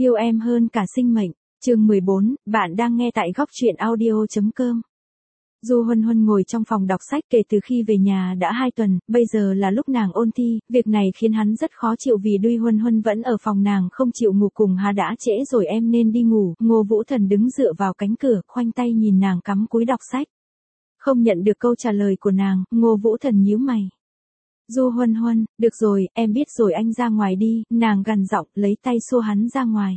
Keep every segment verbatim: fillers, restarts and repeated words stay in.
Yêu em hơn cả sinh mệnh. Chương mười bốn, bạn đang nghe tại góc truyện audio chấm com. Du Huân Huân ngồi trong phòng đọc sách kể từ khi về nhà đã hai tuần, bây giờ là lúc nàng ôn thi, việc này khiến hắn rất khó chịu vì Đuôi Huân Huân vẫn ở phòng nàng không chịu ngủ cùng. Hà đã trễ rồi, em nên đi ngủ. Ngô Vũ Thần đứng dựa vào cánh cửa, khoanh tay nhìn nàng cắm cúi đọc sách. Không nhận được câu trả lời của nàng, Ngô Vũ Thần nhíu mày. Du Huân Huân, được rồi, em biết rồi, anh ra ngoài đi, nàng gằn giọng, lấy tay xua hắn ra ngoài.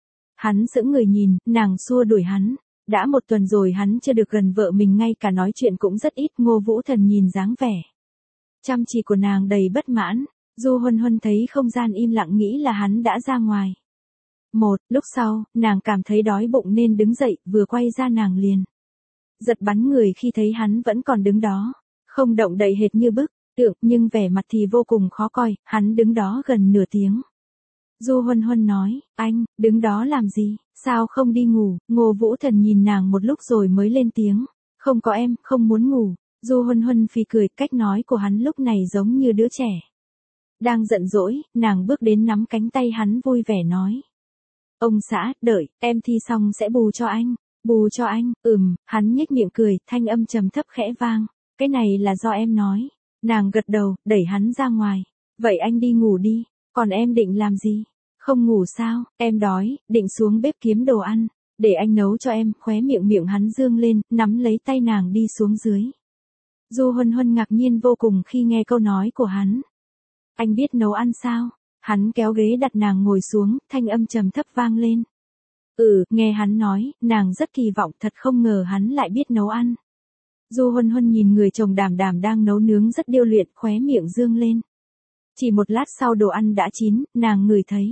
Hắn sững người nhìn, nàng xua đuổi hắn. Đã một tuần rồi hắn chưa được gần vợ mình, ngay cả nói chuyện cũng rất ít. Ngô Vũ Thần nhìn dáng vẻ chăm chỉ của nàng đầy bất mãn. Du Huân Huân thấy không gian im lặng, nghĩ là hắn đã ra ngoài. Một lúc sau, nàng cảm thấy đói bụng nên đứng dậy, vừa quay ra nàng liền giật bắn người khi thấy hắn vẫn còn đứng đó, không động đậy hệt như bức tượng, nhưng vẻ mặt thì vô cùng khó coi. Hắn đứng đó gần nửa tiếng. Du Huân Huân nói, anh, đứng đó làm gì, sao không đi ngủ? Ngô Vũ Thần nhìn nàng một lúc rồi mới lên tiếng, không có, em không muốn ngủ. Du Huân Huân phì cười, cách nói của hắn lúc này giống như đứa trẻ đang giận dỗi. Nàng bước đến nắm cánh tay hắn vui vẻ nói, ông xã, đợi, em thi xong sẽ bù cho anh. Bù cho anh? Ừm, hắn nhếch miệng cười, thanh âm trầm thấp khẽ vang, cái này là do em nói. Nàng gật đầu, đẩy hắn ra ngoài. Vậy anh đi ngủ đi, còn em định làm gì? Không ngủ sao? Em đói, định xuống bếp kiếm đồ ăn, để anh nấu cho em. Khóe miệng miệng hắn dương lên, nắm lấy tay nàng đi xuống dưới. Du Huân Huân ngạc nhiên vô cùng khi nghe câu nói của hắn. Anh biết nấu ăn sao? Hắn kéo ghế đặt nàng ngồi xuống, thanh âm trầm thấp vang lên. Ừ, nghe hắn nói, nàng rất kỳ vọng, thật không ngờ hắn lại biết nấu ăn. Du Huân Huân nhìn người chồng đảm đảm đang nấu nướng rất điêu luyện, khóe miệng dương lên. Chỉ một lát sau đồ ăn đã chín, nàng ngửi thấy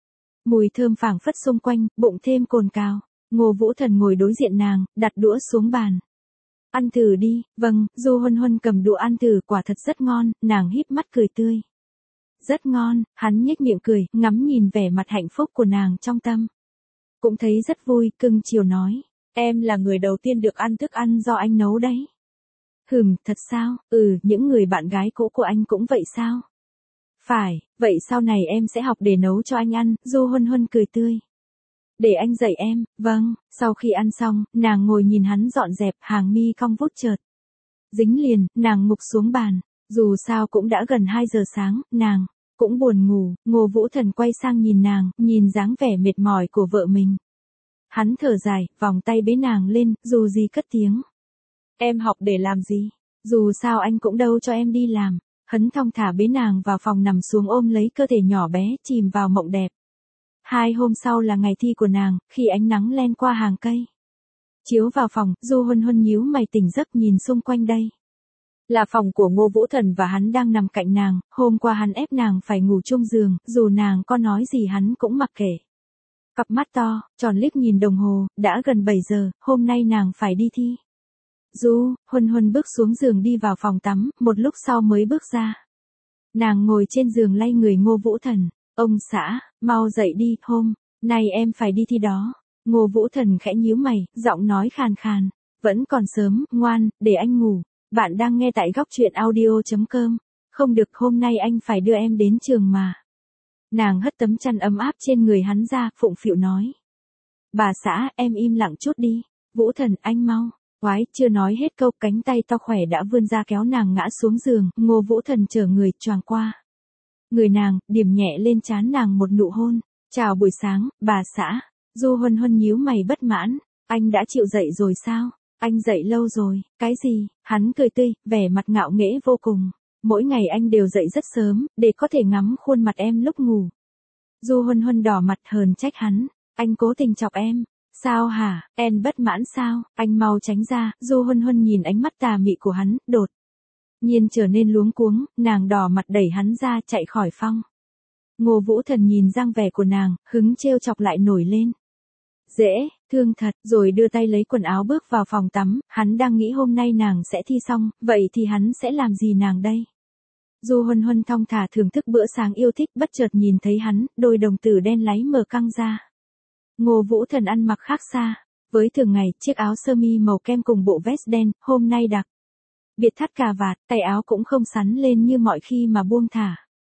mùi thơm phảng phất xung quanh, bụng thêm cồn cào. Ngô Vũ Thần ngồi đối diện nàng, đặt đũa xuống bàn. Ăn thử đi. Vâng. Du Huân Huân cầm đũa ăn thử, quả thật rất ngon. Nàng híp mắt cười tươi. Rất ngon. Hắn nhếch miệng cười, ngắm nhìn vẻ mặt hạnh phúc của nàng trong tâm. Cũng thấy rất vui, cưng chiều nói, em là người đầu tiên được ăn thức ăn do anh nấu đấy. Hừm, thật sao? Ừ, những người bạn gái cũ của anh cũng vậy sao? Phải, vậy sau này em sẽ học để nấu cho anh ăn. Du Huân Huân cười tươi. Để anh dạy em. Vâng. Sau khi ăn xong, nàng ngồi nhìn hắn dọn dẹp, hàng mi cong vút chợt dính liền, nàng ngục xuống bàn. Dù sao cũng đã gần hai giờ sáng, nàng cũng buồn ngủ. Ngô Vũ Thần quay sang nhìn nàng, nhìn dáng vẻ mệt mỏi của vợ mình. Hắn thở dài, vòng tay bế nàng lên, dù gì cất tiếng. Em học để làm gì? Dù sao anh cũng đâu cho em đi làm. Hắn thong thả bế nàng vào phòng, nằm xuống ôm lấy cơ thể nhỏ bé, chìm vào mộng đẹp. Hai hôm sau là ngày thi của nàng, khi ánh nắng len qua hàng cây chiếu vào phòng, Du Huân Huân nhíu mày tỉnh giấc, nhìn xung quanh. Đây là phòng của Ngô Vũ Thần và hắn đang nằm cạnh nàng. Hôm qua hắn ép nàng phải ngủ chung giường, dù nàng có nói gì hắn cũng mặc kệ. Cặp mắt to, tròn liếc nhìn đồng hồ, đã gần bảy giờ, hôm nay nàng phải đi thi. Du Huân Huân bước xuống giường đi vào phòng tắm, một lúc sau mới bước ra. Nàng ngồi trên giường lay người Ngô Vũ Thần, ông xã, mau dậy đi, hôm nay em phải đi thi đó. Ngô Vũ Thần khẽ nhíu mày, giọng nói khàn khàn, vẫn còn sớm, ngoan, để anh ngủ. Bạn đang nghe tại góc truyện audio chấm com. Không được, hôm nay anh phải đưa em đến trường mà. Nàng hất tấm chăn ấm áp trên người hắn ra, phụng phịu nói. Bà xã, em im lặng chút đi. Vũ Thần, anh mau. Quái, chưa nói hết câu, cánh tay to khỏe đã vươn ra kéo nàng ngã xuống giường. Ngô Vũ Thần chở người choàng qua người nàng, điểm nhẹ lên trán nàng một nụ hôn. Chào buổi sáng, bà xã. Du Huân Huân nhíu mày bất mãn. Anh đã chịu dậy rồi sao? Anh dậy lâu rồi. Cái gì? Hắn cười tươi, vẻ mặt ngạo nghễ vô cùng. Mỗi ngày anh đều dậy rất sớm, để có thể ngắm khuôn mặt em lúc ngủ. Du Huân Huân đỏ mặt hờn trách hắn. Anh cố tình chọc em. Sao hả? Em bất mãn sao? Anh mau tránh ra. Du Huân Huân nhìn ánh mắt tà mị của hắn, đột nhiên trở nên luống cuống. Nàng đỏ mặt đẩy hắn ra, chạy khỏi phòng. Ngô Vũ Thần nhìn dáng vẻ của nàng, hứng trêu chọc lại nổi lên. Dễ thương thật, rồi đưa tay lấy quần áo bước vào phòng tắm. Hắn đang nghĩ hôm nay nàng sẽ thi xong, vậy thì hắn sẽ làm gì nàng đây? Du Huân Huân thong thả thưởng thức bữa sáng yêu thích, bất chợt nhìn thấy hắn, đôi đồng tử đen láy mở căng ra. Ngô Vũ Thần ăn mặc khác xa với thường ngày, chiếc áo sơ mi màu kem cùng bộ vest đen, hôm nay đặc biệt thắt cà vạt, tay áo cũng không sắn lên như mọi khi mà buông thả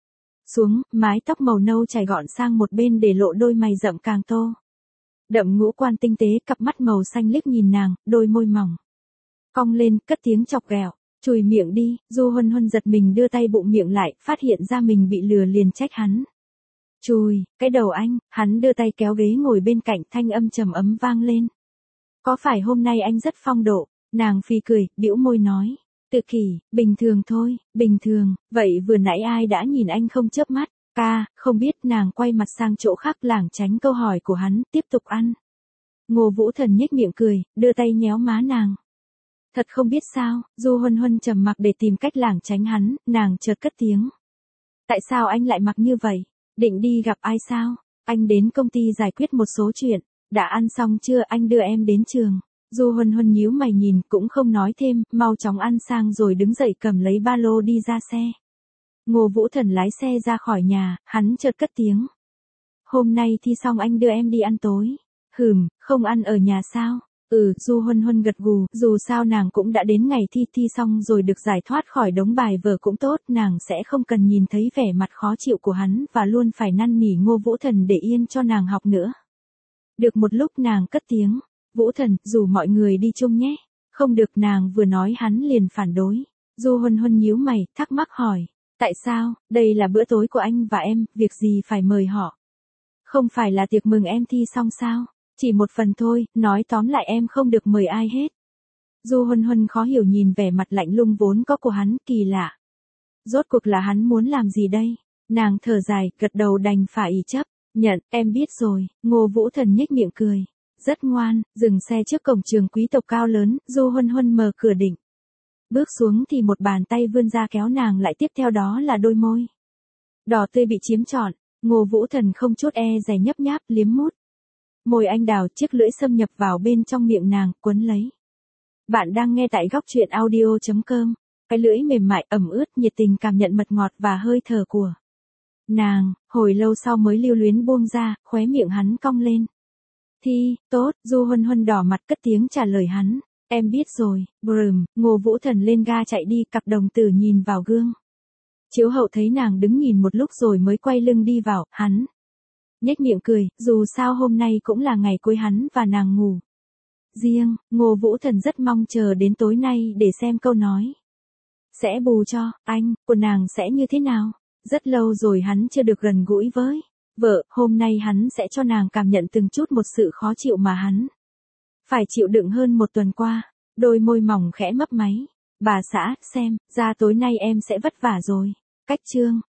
xuống, mái tóc màu nâu chải gọn sang một bên để lộ đôi mày rậm càng tô. Đậm ngũ quan tinh tế, cặp mắt màu xanh liếc nhìn nàng, đôi môi mỏng cong lên, cất tiếng chọc ghẹo. Chùi miệng đi. Du Huân Huân giật mình đưa tay bụng miệng lại, phát hiện ra mình bị lừa liền trách hắn. Chùi, cái đầu anh. Hắn đưa tay kéo ghế ngồi bên cạnh, thanh âm trầm ấm vang lên. Có phải hôm nay anh rất phong độ? Nàng phì cười, bĩu môi nói. Tự kỷ, bình thường thôi, bình thường. Vậy vừa nãy ai đã nhìn anh không chớp mắt? Ca, không biết. Nàng quay mặt sang chỗ khác lảng tránh câu hỏi của hắn, tiếp tục ăn. Ngô Vũ Thần nhếch miệng cười, đưa tay nhéo má nàng. Thật không biết sao. Du Huân Huân trầm mặc để tìm cách lảng tránh hắn, nàng chợt cất tiếng. Tại sao anh lại mặc như vậy? Định đi gặp ai sao? Anh đến công ty giải quyết một số chuyện. Đã ăn xong chưa? Anh đưa em đến trường. Du Huân Huân nhíu mày nhìn, cũng không nói thêm, mau chóng ăn sang rồi đứng dậy cầm lấy ba lô đi ra xe. Ngô Vũ Thần lái xe ra khỏi nhà, hắn chợt cất tiếng. Hôm nay thi xong anh đưa em đi ăn tối. Hừm, không ăn ở nhà sao? Ừ, Du Huân Huân gật gù, dù sao nàng cũng đã đến ngày thi, thi xong rồi được giải thoát khỏi đống bài vở cũng tốt, nàng sẽ không cần nhìn thấy vẻ mặt khó chịu của hắn và luôn phải năn nỉ Ngô Vũ Thần để yên cho nàng học nữa. Được một lúc nàng cất tiếng. Vũ Thần, rủ mọi người đi chung nhé. Không được, nàng vừa nói hắn liền phản đối. Du Huân Huân nhíu mày, thắc mắc hỏi. Tại sao? Đây là bữa tối của anh và em, việc gì phải mời họ? Không phải là tiệc mừng em thi xong sao? Chỉ một phần thôi, nói tóm lại em không được mời ai hết. Du Huân Huân khó hiểu nhìn vẻ mặt lạnh lùng vốn có của hắn, kỳ lạ. Rốt cuộc là hắn muốn làm gì đây? Nàng thở dài, gật đầu đành phải ý chấp. Nhận, em biết rồi. Ngô Vũ Thần nhếch miệng cười. Rất ngoan. Dừng xe trước cổng trường quý tộc cao lớn, Du Huân Huân mở cửa định. Bước xuống thì một bàn tay vươn ra kéo nàng lại, tiếp theo đó là đôi môi đỏ tươi bị chiếm trọn. Ngô Vũ Thần không chút e dè nhấp nháp, liếm mút. Môi anh đào, chiếc lưỡi xâm nhập vào bên trong miệng nàng, quấn lấy. Bạn đang nghe tại góc truyện audio chấm com. Cái lưỡi mềm mại, ẩm ướt, nhiệt tình cảm nhận mật ngọt và hơi thở của nàng, hồi lâu sau mới lưu luyến buông ra, khóe miệng hắn cong lên. Thi, tốt. Du Huân Huân đỏ mặt cất tiếng trả lời hắn. Em biết rồi. Brừm. Ngô Vũ Thần lên ga chạy đi, cặp đồng tử nhìn vào gương chiếu hậu thấy nàng đứng nhìn một lúc rồi mới quay lưng đi vào. Hắn nhếch miệng cười, dù sao hôm nay cũng là ngày cuối hắn và nàng ngủ riêng. Ngô Vũ Thần rất mong chờ đến tối nay để xem câu nói sẽ bù cho anh của nàng sẽ như thế nào. Rất lâu rồi hắn chưa được gần gũi với vợ, hôm nay hắn sẽ cho nàng cảm nhận từng chút một sự khó chịu mà hắn phải chịu đựng hơn một tuần qua. Đôi môi mỏng khẽ mấp máy. Bà xã, xem ra tối nay em sẽ vất vả rồi. Cách chương